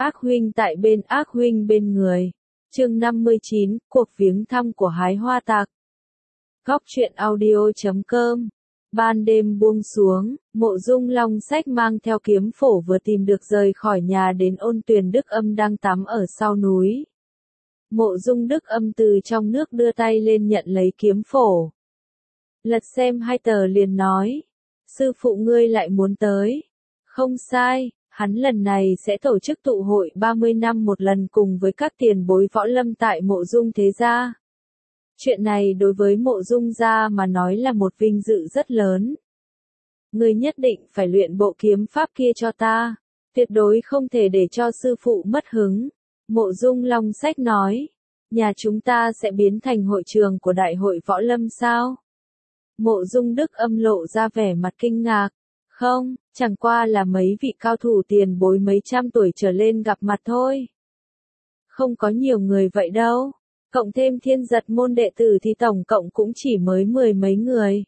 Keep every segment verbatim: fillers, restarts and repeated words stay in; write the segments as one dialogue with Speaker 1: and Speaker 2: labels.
Speaker 1: Ác huynh tại bên, ác huynh bên người. Chương năm mươi chín, cuộc viếng thăm của hái hoa tạc. Góc truyện audio chấm com. Ban đêm buông xuống, Mộ Dung Long Sách mang theo kiếm phổ vừa tìm được rời khỏi nhà đến Ôn Tuyền Đức Âm đang tắm ở sau núi. Mộ Dung Đức Âm từ trong nước đưa tay lên nhận lấy kiếm phổ. Lật xem hai tờ liền nói. Sư phụ ngươi lại muốn tới. Không sai, hắn lần này sẽ tổ chức tụ hội ba mươi năm một lần cùng với các tiền bối võ lâm tại Mộ Dung thế gia. Chuyện này đối với Mộ Dung gia mà nói là một vinh dự rất lớn. Ngươi nhất định phải luyện bộ kiếm pháp kia cho ta, tuyệt đối không thể để cho sư phụ mất hứng. Mộ Dung Long Sách nói, nhà chúng ta sẽ biến thành hội trường của đại hội võ lâm sao? Mộ Dung Đức Âm lộ ra vẻ mặt kinh ngạc. Không, chẳng qua là mấy vị cao thủ tiền bối mấy trăm tuổi trở lên gặp mặt thôi. Không có nhiều người vậy đâu. Cộng thêm Thiên Giật môn đệ tử thì tổng cộng cũng chỉ mới mười mấy người.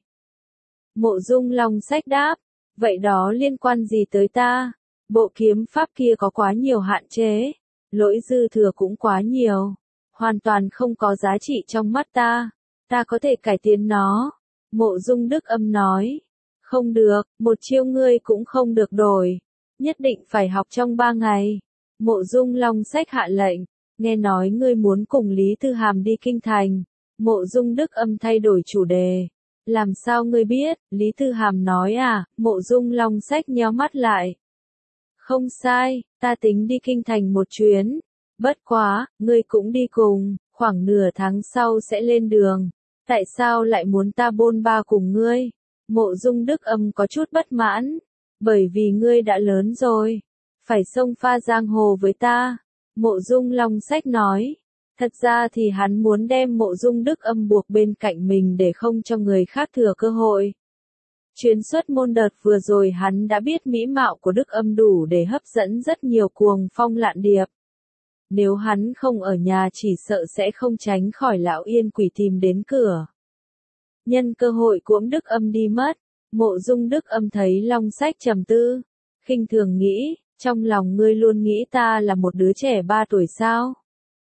Speaker 1: Mộ Dung Long Sách đáp, vậy đó liên quan gì tới ta? Bộ kiếm pháp kia có quá nhiều hạn chế, lỗi dư thừa cũng quá nhiều, hoàn toàn không có giá trị trong mắt ta, ta có thể cải tiến nó. Mộ Dung Đức Âm nói, không được, một chiêu ngươi cũng không được đổi, nhất định phải học trong ba ngày. Mộ Dung Long Sách hạ lệnh. Nghe nói ngươi muốn cùng Lý Tư Hàm đi kinh thành. Mộ Dung Đức Âm thay đổi chủ đề. Làm sao ngươi biết? Lý Tư Hàm nói à? Mộ Dung Long Sách nheo mắt lại. Không sai, ta tính đi kinh thành một chuyến. Bất quá, ngươi cũng đi cùng, khoảng nửa tháng sau sẽ lên đường. Tại sao lại muốn ta bôn ba cùng ngươi? Mộ Dung Đức Âm có chút bất mãn. Bởi vì ngươi đã lớn rồi, phải xông pha giang hồ với ta. Mộ Dung Long Sách nói, thật ra thì hắn muốn đem Mộ Dung Đức Âm buộc bên cạnh mình để không cho người khác thừa cơ hội. Chuyến xuất môn đợt vừa rồi hắn đã biết mỹ mạo của Đức Âm đủ để hấp dẫn rất nhiều cuồng phong lạn điệp. Nếu hắn không ở nhà chỉ sợ sẽ không tránh khỏi lão yên quỷ tìm đến cửa. Nhân cơ hội cuỗm Đức Âm đi mất, Mộ Dung Đức Âm thấy Long Sách trầm tư, khinh thường nghĩ. Trong lòng ngươi luôn nghĩ ta là một đứa trẻ ba tuổi sao?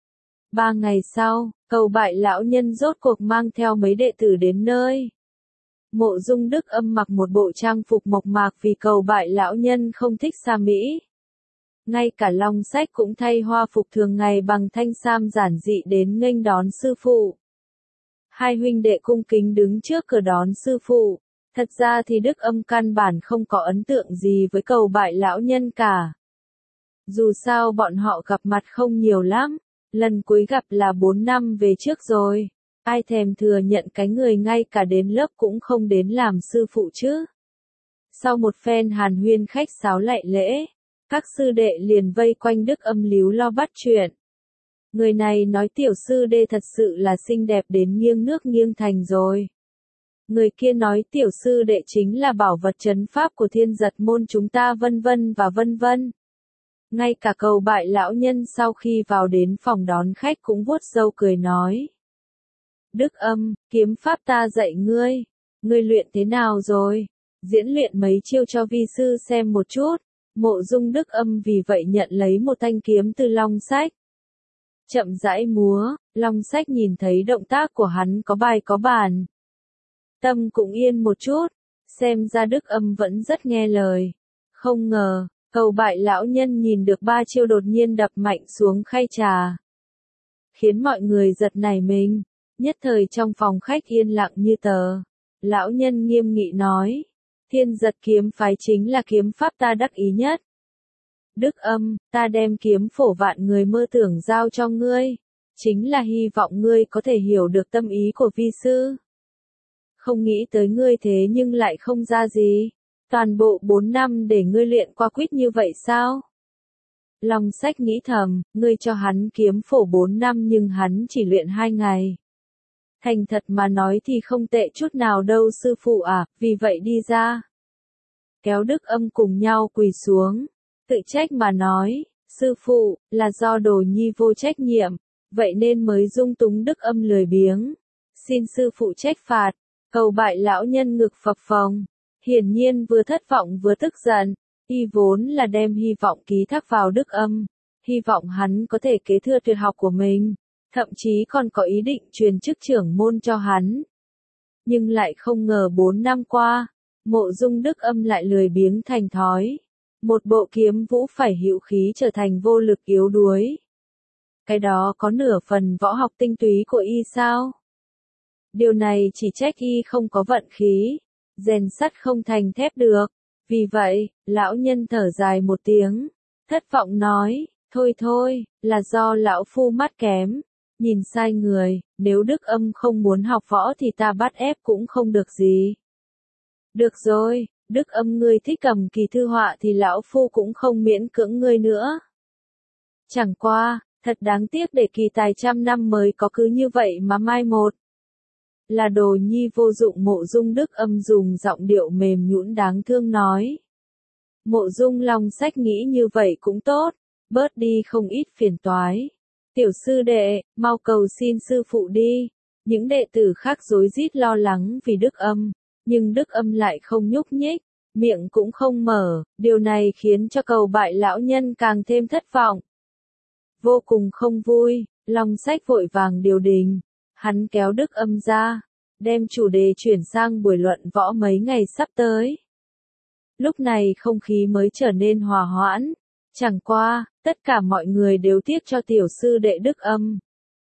Speaker 1: Ba ngày sau, Cầu Bại lão nhân rốt cuộc mang theo mấy đệ tử đến nơi. Mộ Dung Đức Âm mặc một bộ trang phục mộc mạc vì Cầu Bại lão nhân không thích xa mỹ. Ngay cả Long Sách cũng thay hoa phục thường ngày bằng thanh sam giản dị đến nghênh đón sư phụ. Hai huynh đệ cung kính đứng trước cửa đón sư phụ. Thật ra thì Đức Âm căn bản không có ấn tượng gì với Cầu Bại lão nhân cả. Dù sao bọn họ gặp mặt không nhiều lắm, lần cuối gặp là bốn năm về trước rồi. Ai thèm thừa nhận cái người ngay cả đến lớp cũng không đến làm sư phụ chứ. Sau một phen hàn huyên khách sáo lại lễ, các sư đệ liền vây quanh Đức Âm líu lo bắt chuyện. Người này nói tiểu sư đệ thật sự là xinh đẹp đến nghiêng nước nghiêng thành rồi. Người kia nói tiểu sư đệ chính là bảo vật trấn pháp của Thiên Giật môn chúng ta vân vân và vân vân. Ngay cả Cầu Bại lão nhân sau khi vào đến phòng đón khách cũng vuốt râu cười nói. Đức Âm, kiếm pháp ta dạy ngươi, ngươi luyện thế nào rồi? Diễn luyện mấy chiêu cho vi sư xem một chút. Mộ Dung Đức Âm vì vậy nhận lấy một thanh kiếm từ Long Sách. Chậm rãi múa, Long Sách nhìn thấy động tác của hắn có bài có bản. Tâm cũng yên một chút, xem ra Đức Âm vẫn rất nghe lời. Không ngờ, Cầu Bại lão nhân nhìn được ba chiêu đột nhiên đập mạnh xuống khay trà. Khiến mọi người giật nảy mình, nhất thời trong phòng khách yên lặng như tờ. Lão nhân nghiêm nghị nói, Thiên Giật kiếm phái chính là kiếm pháp ta đắc ý nhất. Đức Âm, ta đem kiếm phổ vạn người mơ tưởng giao cho ngươi, chính là hy vọng ngươi có thể hiểu được tâm ý của vi sư. Không nghĩ tới ngươi thế nhưng lại không ra gì. Toàn bộ bốn năm để ngươi luyện qua quýt như vậy sao? Long Sách nghĩ thầm, ngươi cho hắn kiếm phổ bốn năm nhưng hắn chỉ luyện hai ngày. Thành thật mà nói thì không tệ chút nào đâu sư phụ à, vì vậy đi ra. Kéo Đức Âm cùng nhau quỳ xuống, tự trách mà nói, sư phụ, là do đồ nhi vô trách nhiệm, vậy nên mới dung túng Đức Âm lười biếng. Xin sư phụ trách phạt. Cầu Bại lão nhân ngực phập phồng, hiển nhiên vừa thất vọng vừa tức giận, y vốn là đem hy vọng ký thác vào Đức Âm, hy vọng hắn có thể kế thừa tuyệt học của mình, thậm chí còn có ý định truyền chức trưởng môn cho hắn. Nhưng lại không ngờ bốn năm qua, Mộ Dung Đức Âm lại lười biếng thành thói. Một bộ kiếm vũ phải hữu khí trở thành vô lực yếu đuối. Cái đó có nửa phần võ học tinh túy của y sao? Điều này chỉ trách y không có vận khí, rèn sắt không thành thép được. Vì vậy, lão nhân thở dài một tiếng, thất vọng nói, thôi thôi, là do lão phu mắt kém, nhìn sai người, nếu Đức Âm không muốn học võ thì ta bắt ép cũng không được gì. Được rồi, Đức Âm ngươi thích cầm kỳ thư họa thì lão phu cũng không miễn cưỡng ngươi nữa. Chẳng qua, thật đáng tiếc để kỳ tài trăm năm mới có cứ như vậy mà mai một. Là đồ nhi vô dụng. Mộ Dung Đức Âm dùng giọng điệu mềm nhũn đáng thương nói. Mộ Dung Long Sách nghĩ như vậy cũng tốt, bớt đi không ít phiền toái. Tiểu sư đệ, mau cầu xin sư phụ đi. Những đệ tử khác rối rít lo lắng vì Đức Âm, nhưng Đức Âm lại không nhúc nhích, miệng cũng không mở, điều này khiến cho Cầu Bại lão nhân càng thêm thất vọng. Vô cùng không vui, Long Sách vội vàng điều đình, hắn kéo Đức Âm ra, đem chủ đề chuyển sang buổi luận võ mấy ngày sắp tới. Lúc này không khí mới trở nên hòa hoãn, chẳng qua, tất cả mọi người đều tiếc cho tiểu sư đệ Đức Âm.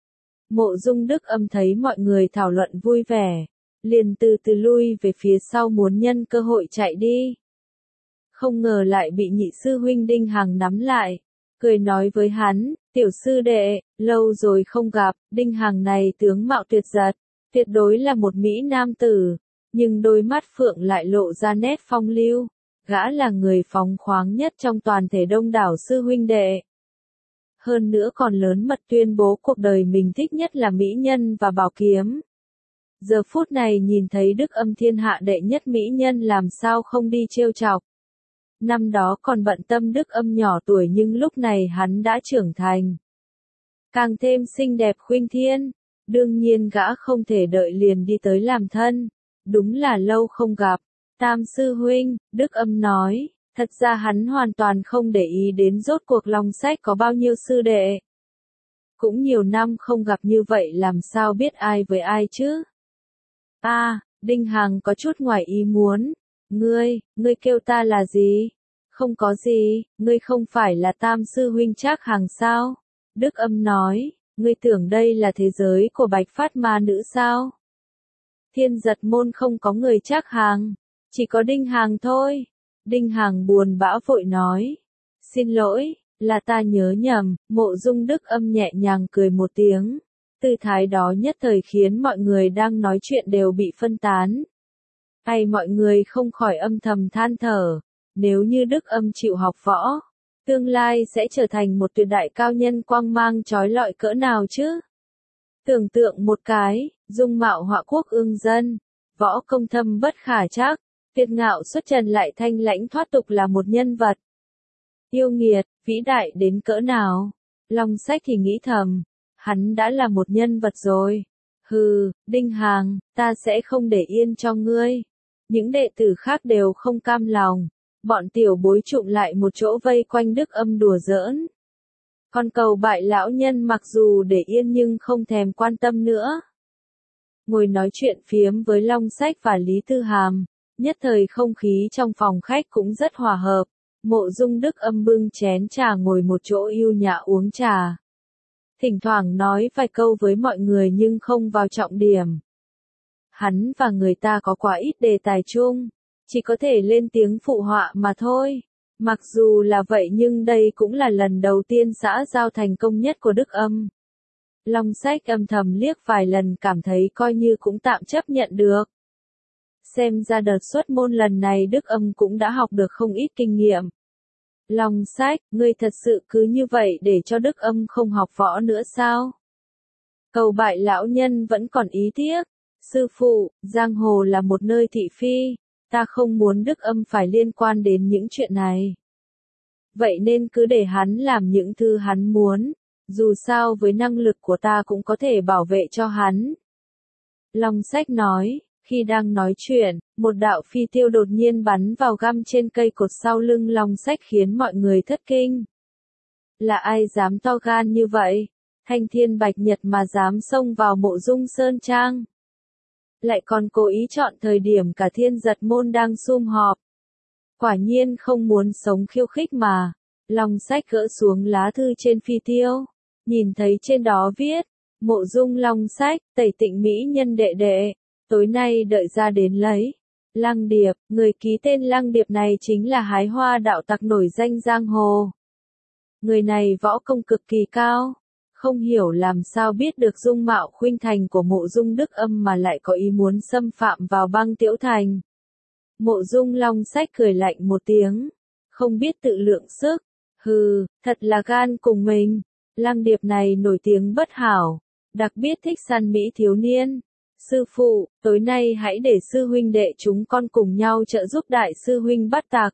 Speaker 1: Mộ Dung Đức Âm thấy mọi người thảo luận vui vẻ, liền từ từ lui về phía sau muốn nhân cơ hội chạy đi. Không ngờ lại bị nhị sư huynh Đinh Hằng nắm lại, cười nói với hắn, tiểu sư đệ, lâu rồi không gặp. Đinh Hằng này tướng mạo tuyệt giật, tuyệt đối là một mỹ nam tử, nhưng đôi mắt phượng lại lộ ra nét phong lưu, gã là người phóng khoáng nhất trong toàn thể đông đảo sư huynh đệ. Hơn nữa còn lớn mật tuyên bố cuộc đời mình thích nhất là mỹ nhân và bảo kiếm. Giờ phút này nhìn thấy Đức Âm thiên hạ đệ nhất mỹ nhân làm sao không đi trêu chọc. Năm đó còn bận tâm Đức Âm nhỏ tuổi nhưng lúc này hắn đã trưởng thành. Càng thêm xinh đẹp khuynh thiên, đương nhiên gã không thể đợi liền đi tới làm thân. Đúng là lâu không gặp, Tam sư huynh, Đức Âm nói, thật ra hắn hoàn toàn không để ý đến rốt cuộc Long Sách có bao nhiêu sư đệ. Cũng nhiều năm không gặp như vậy làm sao biết ai với ai chứ. A, à, Đinh Hằng có chút ngoài ý muốn. Ngươi, ngươi kêu ta là gì? Không có gì, ngươi không phải là Tam sư huynh Trác Hằng sao? Đức Âm nói, ngươi tưởng đây là thế giới của Bạch Phát Ma nữ sao? Thiên Giật môn không có người Trác Hằng, chỉ có Đinh Hằng thôi. Đinh Hằng buồn bã vội nói, xin lỗi, là ta nhớ nhầm. Mộ Dung Đức Âm nhẹ nhàng cười một tiếng. Tư thái đó nhất thời khiến mọi người đang nói chuyện đều bị phân tán. Hay mọi người không khỏi âm thầm than thở, nếu như Đức Âm chịu học võ, tương lai sẽ trở thành một tuyệt đại cao nhân quang mang chói lọi cỡ nào chứ? Tưởng tượng một cái, dung mạo họa quốc ương dân, võ công thâm bất khả trắc, tuyệt ngạo xuất trần lại thanh lãnh thoát tục là một nhân vật yêu nghiệt, vĩ đại đến cỡ nào? Long Sách thì nghĩ thầm, hắn đã là một nhân vật rồi. Hừ, Đinh Hằng, ta sẽ không để yên cho ngươi. Những đệ tử khác đều không cam lòng, bọn tiểu bối trụm lại một chỗ vây quanh Đức Âm đùa giỡn. Còn Cầu Bại lão nhân mặc dù để yên nhưng không thèm quan tâm nữa. Ngồi nói chuyện phiếm với Long Sách và Lý Tư Hàm, nhất thời không khí trong phòng khách cũng rất hòa hợp. Mộ Dung Đức Âm bưng chén trà ngồi một chỗ yêu nhã uống trà. Thỉnh thoảng nói vài câu với mọi người nhưng không vào trọng điểm. Hắn và người ta có quá ít đề tài chung, chỉ có thể lên tiếng phụ họa mà thôi. Mặc dù là vậy nhưng đây cũng là lần đầu tiên xã giao thành công nhất của Đức Âm. Long Sách âm thầm liếc vài lần cảm thấy coi như cũng tạm chấp nhận được. Xem ra đợt xuất môn lần này Đức Âm cũng đã học được không ít kinh nghiệm. Long Sách, ngươi thật sự cứ như vậy để cho Đức Âm không học võ nữa sao? Cầu Bại lão nhân vẫn còn ý tiếc. Sư phụ, giang hồ là một nơi thị phi, ta không muốn Đức Âm phải liên quan đến những chuyện này. Vậy nên cứ để hắn làm những thứ hắn muốn, dù sao với năng lực của ta cũng có thể bảo vệ cho hắn. Long Sách nói, khi đang nói chuyện, một đạo phi tiêu đột nhiên bắn vào găm trên cây cột sau lưng Long Sách khiến mọi người thất kinh. Là ai dám to gan như vậy? Thanh thiên bạch nhật mà dám xông vào mộ dung sơn trang. Lại còn cố ý chọn thời điểm cả thiên giật môn đang sum họp. Quả nhiên không muốn sống khiêu khích mà. Long Sách gỡ xuống lá thư trên phi tiêu. Nhìn thấy trên đó viết. Mộ dung Long Sách, Tẩy Tịnh mỹ nhân đệ đệ. Tối nay đợi ra đến lấy. Lăng Điệp, người ký tên Lăng Điệp này chính là hái hoa đạo tặc nổi danh giang hồ. Người này võ công cực kỳ cao. Không hiểu làm sao biết được dung mạo khuynh thành của mộ dung Đức Âm mà lại có ý muốn xâm phạm vào Băng Tiễu Thành. Mộ dung Long Sách cười lạnh một tiếng. Không biết tự lượng sức. Hừ, thật là gan cùng mình. Lăng Điệp này nổi tiếng bất hảo. Đặc biệt thích săn mỹ thiếu niên. Sư phụ, tối nay hãy để sư huynh đệ chúng con cùng nhau trợ giúp đại sư huynh bắt tặc.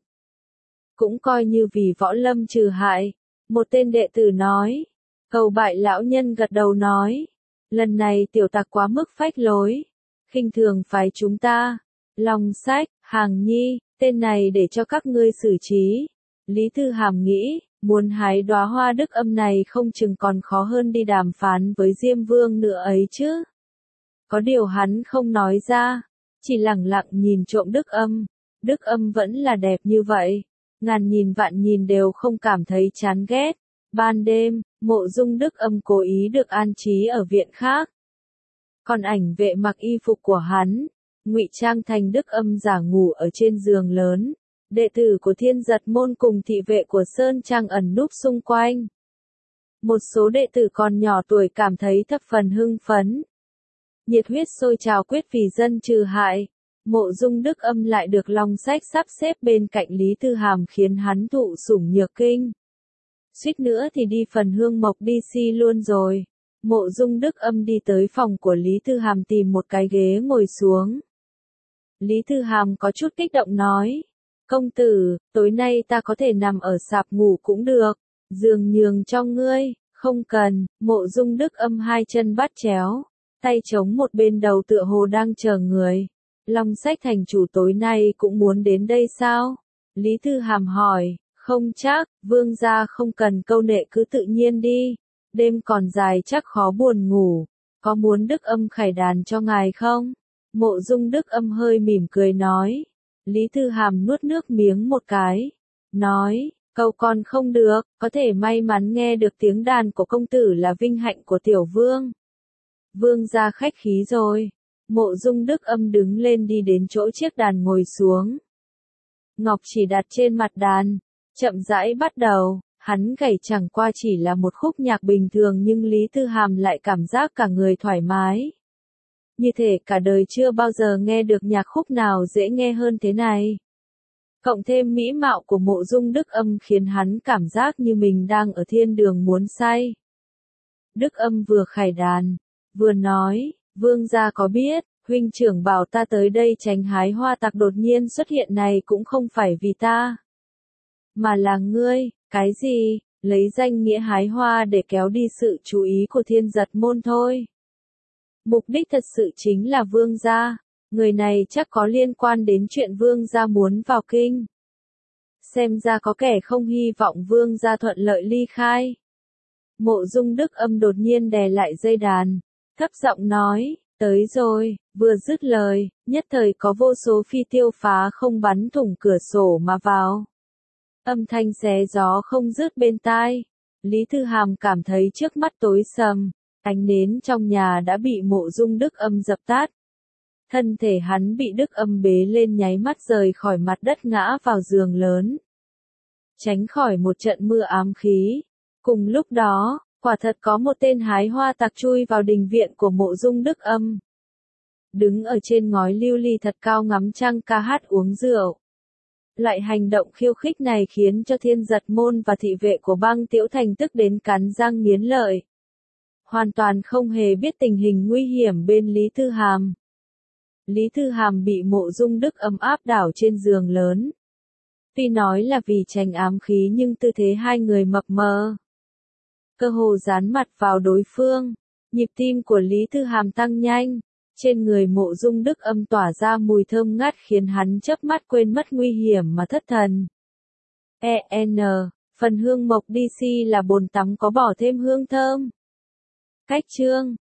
Speaker 1: Cũng coi như vì võ lâm trừ hại. Một tên đệ tử nói. Cầu bại lão nhân gật đầu nói. Lần này tiểu tặc quá mức phách lối. Khinh thường phái chúng ta. Long Sách, Hàng Nhi, tên này để cho các ngươi xử trí. Lý Thư Hàm nghĩ, muốn hái đóa hoa Đức Âm này không chừng còn khó hơn đi đàm phán với Diêm Vương nữa ấy chứ. Có điều hắn không nói ra, chỉ lẳng lặng nhìn trộm Đức Âm. Đức Âm vẫn là đẹp như vậy, ngàn nhìn vạn nhìn đều không cảm thấy chán ghét. Ban đêm, mộ dung Đức Âm cố ý được an trí ở viện khác. Còn ảnh vệ mặc y phục của hắn, ngụy trang thành Đức Âm giả ngủ ở trên giường lớn. Đệ tử của Thiên Giật Môn cùng thị vệ của Sơn Trang ẩn núp xung quanh. Một số đệ tử còn nhỏ tuổi cảm thấy thập phần hưng phấn. Nhiệt huyết sôi trào quyết vì dân trừ hại. Mộ dung Đức Âm lại được Long Sách sắp xếp bên cạnh Lý Thư Hàm khiến hắn thụ sủng nhược kinh. Suýt nữa thì đi phần hương mộc đi si luôn rồi. Mộ dung Đức Âm đi tới phòng của Lý Thư Hàm tìm một cái ghế ngồi xuống. Lý Thư Hàm có chút kích động nói. Công tử, tối nay ta có thể nằm ở sạp ngủ cũng được. Giường nhường cho ngươi, không cần. Mộ dung Đức Âm hai chân bắt chéo. Tay chống một bên đầu tựa hồ đang chờ người. Long Sách thành chủ tối nay cũng muốn đến đây sao? Lý Thư Hàm hỏi, không chắc, vương gia không cần câu nệ cứ tự nhiên đi. Đêm còn dài chắc khó buồn ngủ. Có muốn Đức Âm khải đàn cho ngài không? Mộ dung Đức Âm hơi mỉm cười nói. Lý Thư Hàm nuốt nước miếng một cái. Nói, câu còn không được, có thể may mắn nghe được tiếng đàn của công tử là vinh hạnh của tiểu vương. Vương gia khách khí rồi. Mộ dung Đức Âm đứng lên đi đến chỗ chiếc đàn ngồi xuống. Ngọc chỉ đặt trên mặt đàn. Chậm rãi bắt đầu. Hắn gảy chẳng qua chỉ là một khúc nhạc bình thường nhưng Lý Thư Hàm lại cảm giác cả người thoải mái. Như thể cả đời chưa bao giờ nghe được nhạc khúc nào dễ nghe hơn thế này. Cộng thêm mỹ mạo của mộ dung Đức Âm khiến hắn cảm giác như mình đang ở thiên đường muốn say. Đức Âm vừa khải đàn, vừa nói, vương gia có biết, huynh trưởng bảo ta tới đây tránh hái hoa tặc đột nhiên xuất hiện này cũng không phải vì ta. Mà là ngươi, cái gì, lấy danh nghĩa hái hoa để kéo đi sự chú ý của Thiên Giật Môn thôi. Mục đích thật sự chính là vương gia, người này chắc có liên quan đến chuyện vương gia muốn vào kinh. Xem ra có kẻ không hy vọng vương gia thuận lợi ly khai. Mộ dung Đức Âm đột nhiên đè lại dây đàn, thấp giọng nói, tới rồi, vừa dứt lời, nhất thời có vô số phi tiêu phá không bắn thủng cửa sổ mà vào. Âm thanh xé gió không dứt bên tai. Lý Thư Hàm cảm thấy trước mắt tối sầm. Ánh nến trong nhà đã bị mộ dung Đức Âm dập tắt. Thân thể hắn bị Đức Âm bế lên nháy mắt rời khỏi mặt đất ngã vào giường lớn. Tránh khỏi một trận mưa ám khí. Cùng lúc đó, quả thật có một tên hái hoa tặc chui vào đình viện của mộ dung Đức Âm. Đứng ở trên ngói lưu ly thật cao ngắm trăng ca hát uống rượu. Loại hành động khiêu khích này khiến cho Thiên Giật Môn và thị vệ của Băng Tiễu Thành tức đến cắn răng nghiến lợi. Hoàn toàn không hề biết tình hình nguy hiểm bên Lý Thư Hàm. Lý Thư Hàm bị mộ dung Đức Âm áp đảo trên giường lớn. Tuy nói là vì tránh ám khí nhưng tư thế hai người mập mờ. Cơ hồ dán mặt vào đối phương. Nhịp tim của Lý Thư Hàm tăng nhanh. Trên người mộ dung Đức Âm tỏa ra mùi thơm ngát khiến hắn chớp mắt quên mất nguy hiểm mà thất thần. E N Phần hương mộc đê xê là bồn tắm có bỏ thêm hương thơm. Cách chương